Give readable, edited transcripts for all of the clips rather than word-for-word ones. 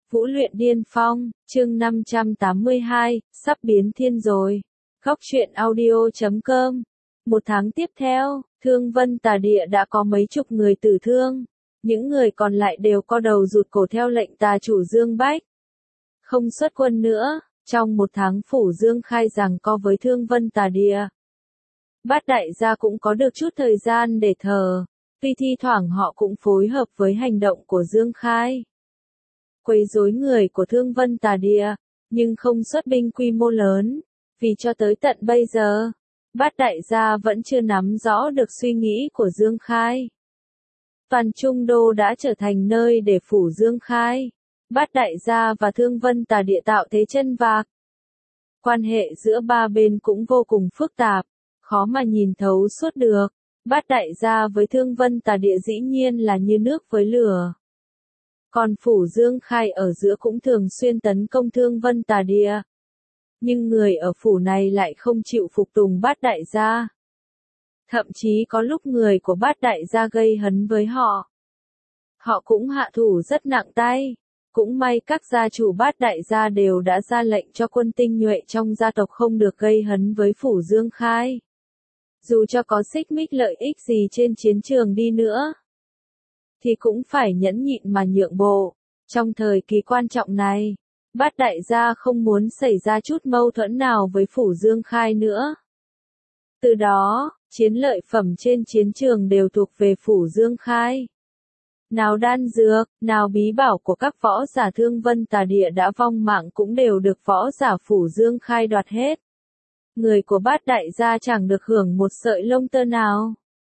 Vũ luyện điên phong, chương 582, sắp biến thiên rồi. Góc truyện audio.com. Một tháng tiếp theo, Thương Vân Tà Địa đã có mấy chục người tử thương. Những người còn lại đều co đầu rụt cổ theo lệnh tà chủ Dương Bách. Không xuất quân nữa, trong một tháng Phủ Dương Khai giằng co với Thương Vân Tà Địa. Bát đại gia cũng có được chút thời gian để thở, tuy thi thoảng họ cũng phối hợp với hành động của Dương Khai. Quấy rối người của Thương Vân Tà Địa, nhưng không xuất binh quy mô lớn, vì cho tới tận bây giờ, Bát đại gia vẫn chưa nắm rõ được suy nghĩ của Dương Khai. Toàn Trung Đô đã trở thành nơi để phủ Dương Khai. Bát đại gia và Thương Vân Tà Địa tạo thế chân vạc. Quan hệ giữa ba bên cũng vô cùng phức tạp, khó mà nhìn thấu suốt được. Bát đại gia với Thương Vân Tà Địa dĩ nhiên là như nước với lửa. Còn phủ Dương Khai ở giữa cũng thường xuyên tấn công Thương Vân Tà Địa. Nhưng người ở phủ này lại không chịu phục tùng Bát đại gia. Thậm chí có lúc người của Bát đại gia gây hấn với họ. Họ cũng hạ thủ rất nặng tay. Cũng may các gia chủ Bát đại gia đều đã ra lệnh cho quân tinh nhuệ trong gia tộc không được gây hấn với phủ Dương Khai. Dù cho có xích mích lợi ích gì trên chiến trường đi nữa, thì cũng phải nhẫn nhịn mà nhượng bộ. Trong thời kỳ quan trọng này, Bát đại gia không muốn xảy ra chút mâu thuẫn nào với phủ Dương Khai nữa. Từ đó, chiến lợi phẩm trên chiến trường đều thuộc về phủ Dương Khai. Nào đan dược, nào bí bảo của các võ giả Thương Vân Tà Địa đã vong mạng cũng đều được võ giả phủ Dương Khai đoạt hết. Người của Bát đại gia chẳng được hưởng một sợi lông tơ nào.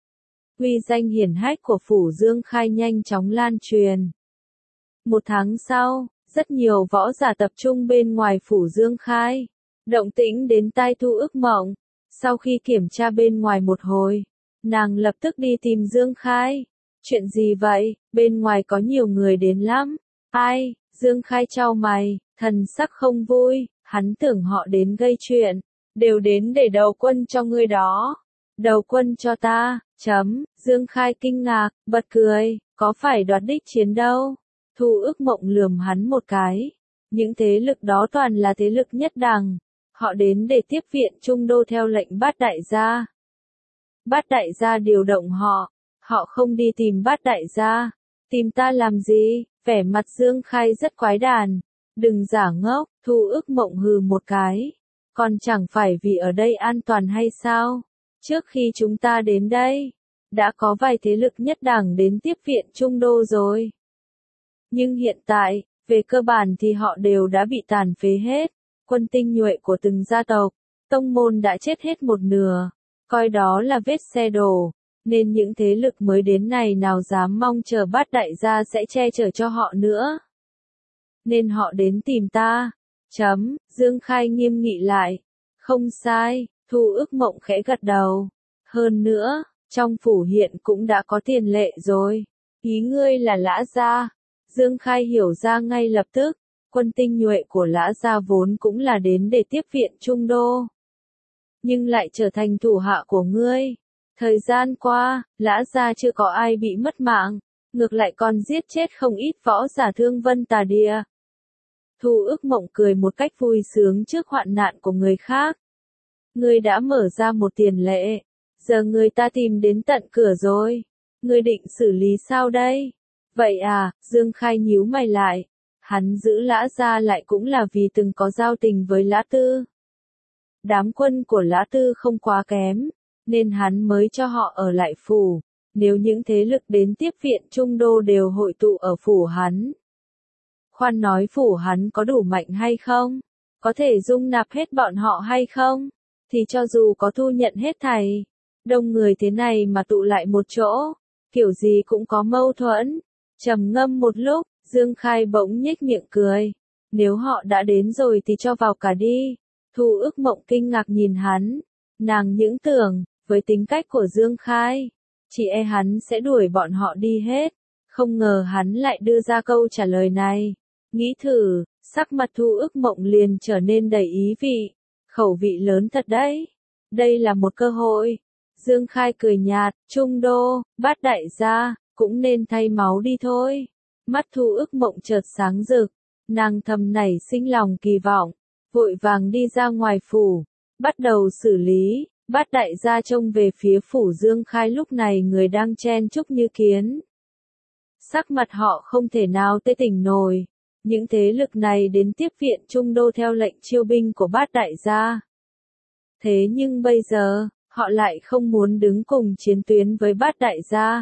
Uy danh hiển hách của phủ Dương Khai nhanh chóng lan truyền. Một tháng sau, rất nhiều võ giả tập trung bên ngoài phủ Dương Khai. Động tĩnh đến tai Thu Ức Mộng. Sau khi kiểm tra bên ngoài một hồi, nàng lập tức đi tìm Dương Khai. Chuyện gì vậy? Bên ngoài có nhiều người đến lắm. Ai? Dương Khai chau mày, thần sắc không vui, hắn tưởng họ đến gây chuyện. Đều đến để đầu quân cho ngươi đó. Đầu quân cho ta, Dương Khai kinh ngạc, bật cười, có phải đoạt đích chiến đâu. Thu Ức Mộng lườm hắn một cái. Những thế lực đó toàn là thế lực nhất đẳng. Họ đến để tiếp viện Trung Đô theo lệnh Bát đại gia. Bát đại gia điều động họ. Họ không đi tìm Bát đại gia. Tìm ta làm gì? Vẻ mặt Dương Khai rất quái đản. Đừng giả ngốc, Thu Ức Mộng hừ một cái. Còn chẳng phải vì ở đây an toàn hay sao? Trước khi chúng ta đến đây, đã có vài thế lực nhất đẳng đến tiếp viện Trung Đô rồi. Nhưng hiện tại, về cơ bản thì họ đều đã bị tàn phế hết. Quân tinh nhuệ của từng gia tộc, tông môn đã chết hết một nửa. Coi đó là vết xe đổ. Nên những thế lực mới đến này nào dám mong chờ Bát đại gia sẽ che chở cho họ nữa. Nên họ đến tìm ta. Dương Khai nghiêm nghị lại. Không sai, Thu Ức Mộng khẽ gật đầu. Hơn nữa, trong phủ hiện cũng đã có tiền lệ rồi. Ý ngươi là Lã gia. Dương Khai hiểu ra ngay lập tức. Quân tinh nhuệ của Lã gia vốn cũng là đến để tiếp viện Trung Đô. Nhưng lại trở thành thủ hạ của ngươi. Thời gian qua, Lã gia chưa có ai bị mất mạng. Ngược lại còn giết chết không ít võ giả Thương Vân Tà Địa. Thu Ức Mộng cười một cách vui sướng trước hoạn nạn của người khác. Ngươi đã mở ra một tiền lệ. Giờ người ta tìm đến tận cửa rồi. Ngươi định xử lý sao đây? Vậy à, Dương Khai nhíu mày lại. Hắn giữ Lã gia lại cũng là vì từng có giao tình với Lã Tư. Đám quân của Lã Tư không quá kém, nên hắn mới cho họ ở lại phủ. Nếu những thế lực đến tiếp viện Trung Đô đều hội tụ ở phủ hắn. Khoan nói phủ hắn có đủ mạnh hay không? Có thể dung nạp hết bọn họ hay không? Thì cho dù có thu nhận hết thảy, đông người thế này mà tụ lại một chỗ, kiểu gì cũng có mâu thuẫn. Trầm ngâm một lúc, Dương Khai bỗng nhếch miệng cười. Nếu họ đã đến rồi thì cho vào cả đi. Thu Ức Mộng kinh ngạc nhìn hắn. Nàng những tưởng, với tính cách của Dương Khai, chỉ e hắn sẽ đuổi bọn họ đi hết. Không ngờ hắn lại đưa ra câu trả lời này. Nghĩ thử, sắc mặt Thu Ức Mộng liền trở nên đầy ý vị. Khẩu vị lớn thật đấy. Đây là một cơ hội. Dương Khai cười nhạt, Trung Đô, Bát đại gia, cũng nên thay máu đi thôi. Mắt Thu Ức Mộng chợt sáng rực. Nàng thầm nảy sinh lòng kỳ vọng, vội vàng đi ra ngoài phủ, bắt đầu xử lý. Bát đại gia trông về phía phủ Dương Khai lúc này người đang chen chúc như kiến. Sắc mặt họ không thể nào tê tỉnh nổi. Những thế lực này đến tiếp viện Trung Đô theo lệnh chiêu binh của bát đại gia. Thế nhưng bây giờ, họ lại không muốn đứng cùng chiến tuyến với bát đại gia,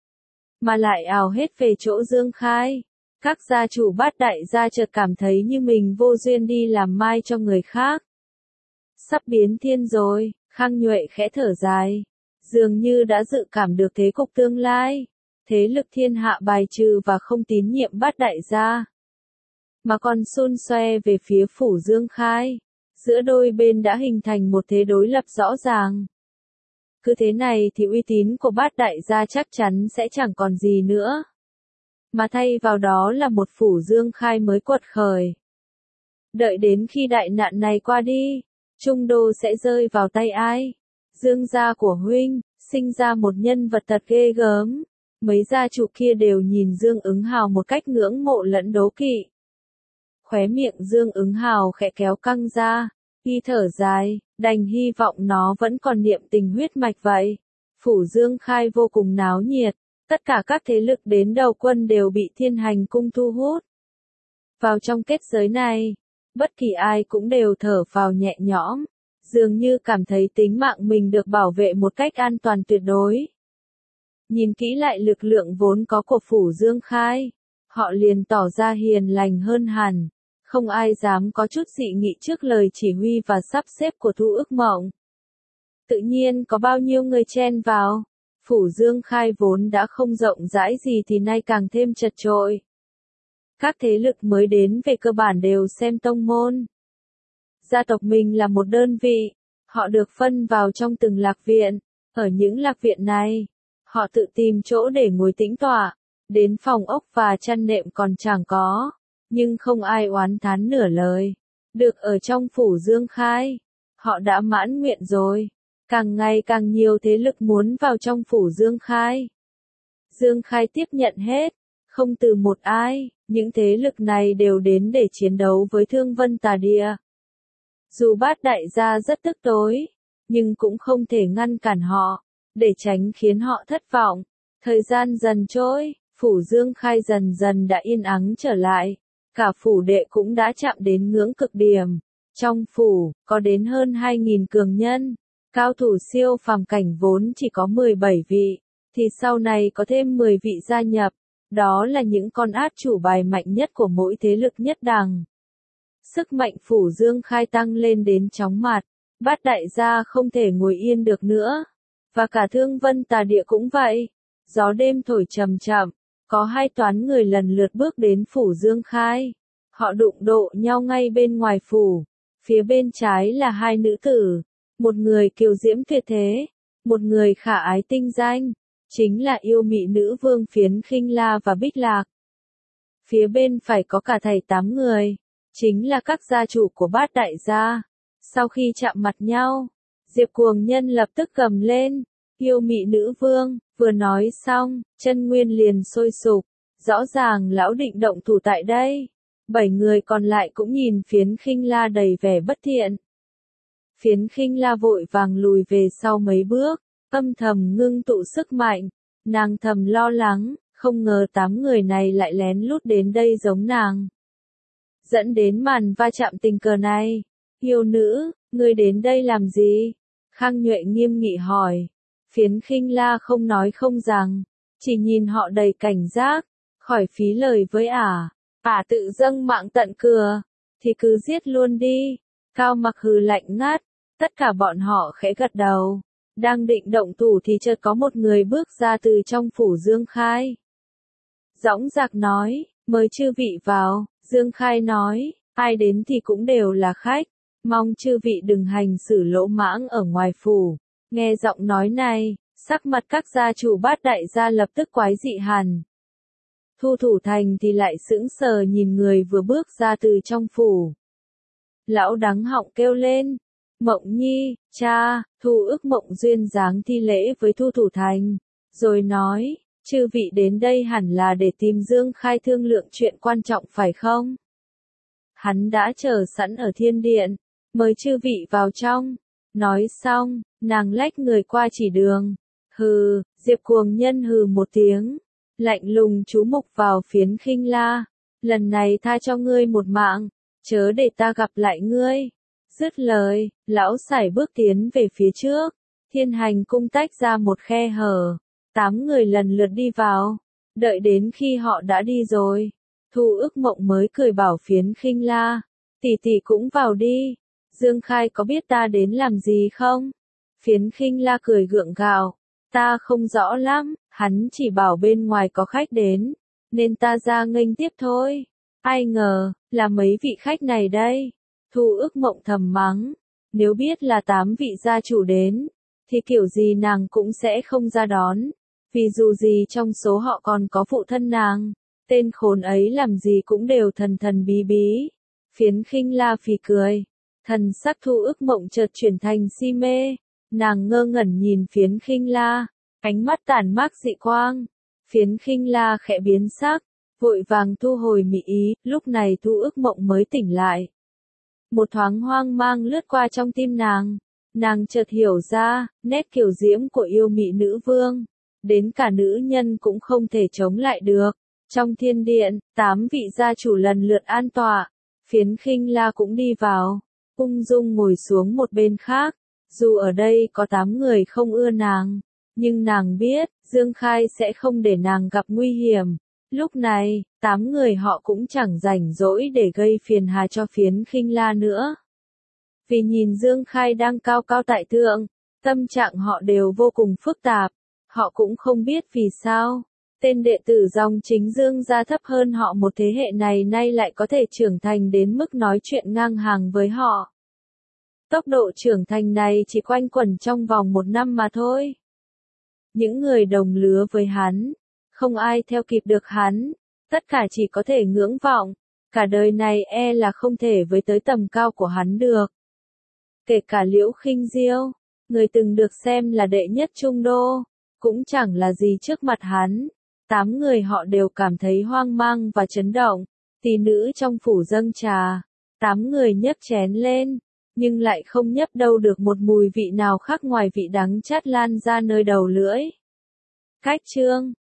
mà lại ào hết về chỗ Dương Khai. Các gia chủ bát đại gia chợt cảm thấy như mình vô duyên đi làm mai cho người khác. Sắp biến thiên rồi, Khang Nhuệ khẽ thở dài. Dường như đã dự cảm được thế cục tương lai. Thế lực thiên hạ bài trừ và không tín nhiệm bát đại gia, mà còn xôn xoe về phía phủ Dương Khai. Giữa đôi bên đã hình thành một thế đối lập rõ ràng. Cứ thế này thì uy tín của bát đại gia chắc chắn sẽ chẳng còn gì nữa. Mà thay vào đó là một phủ Dương Khai mới quật khởi. Đợi đến khi đại nạn này qua đi, Trung Đô sẽ rơi vào tay ai? Dương gia của huynh, sinh ra một nhân vật thật ghê gớm. Mấy gia chủ kia đều nhìn Dương Ứng Hào một cách ngưỡng mộ lẫn đố kỵ. Khóe miệng Dương Ứng Hào khẽ kéo căng ra, y thở dài, đành hy vọng nó vẫn còn niệm tình huyết mạch vậy. Phủ Dương Khai vô cùng náo nhiệt, tất cả các thế lực đến đầu quân đều bị Thiên Hành Cung thu hút. Vào trong kết giới này, bất kỳ ai cũng đều thở phào nhẹ nhõm, dường như cảm thấy tính mạng mình được bảo vệ một cách an toàn tuyệt đối. Nhìn kỹ lại lực lượng vốn có của phủ Dương Khai, họ liền tỏ ra hiền lành hơn hẳn, không ai dám có chút dị nghị trước lời chỉ huy và sắp xếp của Thu Ức Mộng. Tự nhiên có bao nhiêu người chen vào, phủ Dương Khai vốn đã không rộng rãi gì thì nay càng thêm chật chội. Các thế lực mới đến về cơ bản đều xem tông môn. Gia tộc mình là một đơn vị, họ được phân vào trong từng lạc viện, ở những lạc viện này, họ tự tìm chỗ để ngồi tĩnh tọa, đến phòng ốc và chăn nệm còn chẳng có, nhưng không ai oán thán nửa lời. Được ở trong phủ Dương Khai, họ đã mãn nguyện rồi, càng ngày càng nhiều thế lực muốn vào trong phủ Dương Khai. Dương Khai tiếp nhận hết, không từ một ai, những thế lực này đều đến để chiến đấu với Thương Vân Tà Địa. Dù bát đại gia rất tức tối, nhưng cũng không thể ngăn cản họ, để tránh khiến họ thất vọng. Thời gian dần trôi, phủ Dương Khai dần dần đã yên ắng trở lại, cả phủ đệ cũng đã chạm đến ngưỡng cực điểm. Trong phủ, có đến hơn 2.000 cường nhân, cao thủ siêu phàm cảnh vốn chỉ có 17 vị, thì sau này có thêm 10 vị gia nhập, đó là những con át chủ bài mạnh nhất của mỗi thế lực nhất đẳng. Sức mạnh phủ Dương Khai tăng lên đến chóng mặt, bát đại gia không thể ngồi yên được nữa, và cả Thương Vân Tà Địa cũng vậy. Gió đêm thổi chậm chậm, có hai toán người lần lượt bước đến phủ Dương Khai. Họ đụng độ nhau ngay bên ngoài phủ, phía bên trái là hai nữ tử, một người kiều diễm tuyệt thế, một người khả ái tinh danh, chính là yêu mị nữ vương Phiến Khinh La và Bích Lạc. Phía bên phải có cả thảy 8 người, chính là các gia chủ của bát đại gia. Sau khi chạm mặt nhau, Diệp Cuồng Nhân lập tức gầm lên, yêu mị nữ vương, vừa nói xong, chân nguyên liền sôi sục, rõ ràng lão định động thủ tại đây. 7 người còn lại cũng nhìn Phiến Khinh La đầy vẻ bất thiện. Phiến Khinh La vội vàng lùi về sau mấy bước, âm thầm ngưng tụ sức mạnh, nàng thầm lo lắng, không ngờ 8 người này lại lén lút đến đây giống nàng. Dẫn đến màn va chạm tình cờ này. Yêu nữ, ngươi đến đây làm gì? Khang Nhuệ nghiêm nghị hỏi. Phiến Khinh La không nói không rằng, chỉ nhìn họ đầy cảnh giác, khỏi phí lời với ả. Ả tự dâng mạng tận cửa, thì cứ giết luôn đi. Cao Mặc hừ lạnh ngắt, tất cả bọn họ khẽ gật đầu. Đang định động thủ thì chợt có một người bước ra từ trong phủ Dương Khai. Dõng dạc nói, mời chư vị vào. Dương Khai nói, ai đến thì cũng đều là khách, mong chư vị đừng hành xử lỗ mãng ở ngoài phủ. Nghe giọng nói này, sắc mặt các gia chủ bát đại gia lập tức quái dị hẳn. Thu Thủ Thành thì lại sững sờ nhìn người vừa bước ra từ trong phủ. Lão đắng họng kêu lên, Mộng Nhi, cha. Thu Ức Mộng duyên dáng thi lễ với Thu Thủ Thành, rồi nói, chư vị đến đây hẳn là để tìm Dương Khai thương lượng chuyện quan trọng phải không? hắn đã chờ sẵn ở thiên điện, mời chư vị vào trong. Nói xong, nàng lách người qua chỉ đường. Hừ, Diệp Cuồng Nhân hừ một tiếng, lạnh lùng chú mục vào Phiến Khinh La. Lần này tha cho ngươi một mạng, chớ để ta gặp lại ngươi. Dứt lời, lão sải bước tiến về phía trước, Thiên Hành cung tách ra một khe hở, 8 người lần lượt đi vào. Đợi đến khi họ đã đi rồi, Thu Ức Mộng mới cười bảo Phiến Khinh La, tỷ tỷ cũng vào đi. Dương Khai có biết ta đến làm gì không? Phiến Khinh La cười gượng gạo, ta không rõ lắm, hắn chỉ bảo bên ngoài có khách đến, nên ta ra nghênh tiếp thôi. Ai ngờ, là mấy vị khách này đây. Thu Ức Mộng thầm mắng, nếu biết là 8 vị gia chủ đến, thì kiểu gì nàng cũng sẽ không ra đón, vì dù gì trong số họ còn có phụ thân nàng, tên khốn ấy làm gì cũng đều thần thần bí bí. Phiến Khinh La phì cười, thần sắc Thu Ức Mộng chợt chuyển thành si mê, nàng ngơ ngẩn nhìn Phiến Khinh La, ánh mắt tản mát dị quang. Phiến Khinh La khẽ biến sắc, vội vàng thu hồi mị ý, lúc này Thu Ức Mộng mới tỉnh lại. Một thoáng hoang mang lướt qua trong tim nàng chợt hiểu ra, nét kiều diễm của yêu mị nữ vương, đến cả nữ nhân cũng không thể chống lại được. Trong thiên điện, 8 vị gia chủ lần lượt an tọa, Phiến Khinh La cũng đi vào, ung dung ngồi xuống một bên khác. Dù ở đây có 8 người không ưa nàng, nhưng nàng biết, Dương Khai sẽ không để nàng gặp nguy hiểm. Lúc này, 8 người họ cũng chẳng rảnh rỗi để gây phiền hà cho Phiến Khinh La nữa. Vì nhìn Dương Khai đang cao cao tại thượng, tâm trạng họ đều vô cùng phức tạp. Họ cũng không biết vì sao, tên đệ tử dòng chính Dương gia thấp hơn họ một thế hệ này nay lại có thể trưởng thành đến mức nói chuyện ngang hàng với họ. Tốc độ trưởng thành này chỉ quanh quẩn trong vòng 1 năm mà thôi. Những người đồng lứa với hắn, không ai theo kịp được hắn, tất cả chỉ có thể ngưỡng vọng, cả đời này e là không thể với tới tầm cao của hắn được. Kể cả Liễu Khinh Diêu, người từng được xem là đệ nhất Trung Đô, cũng chẳng là gì trước mặt hắn. 8 người họ đều cảm thấy hoang mang và chấn động. Tỷ nữ trong phủ dâng trà, 8 người nhấc chén lên, nhưng lại không nhấp đâu được một mùi vị nào khác ngoài vị đắng chát lan ra nơi đầu lưỡi. Cách chương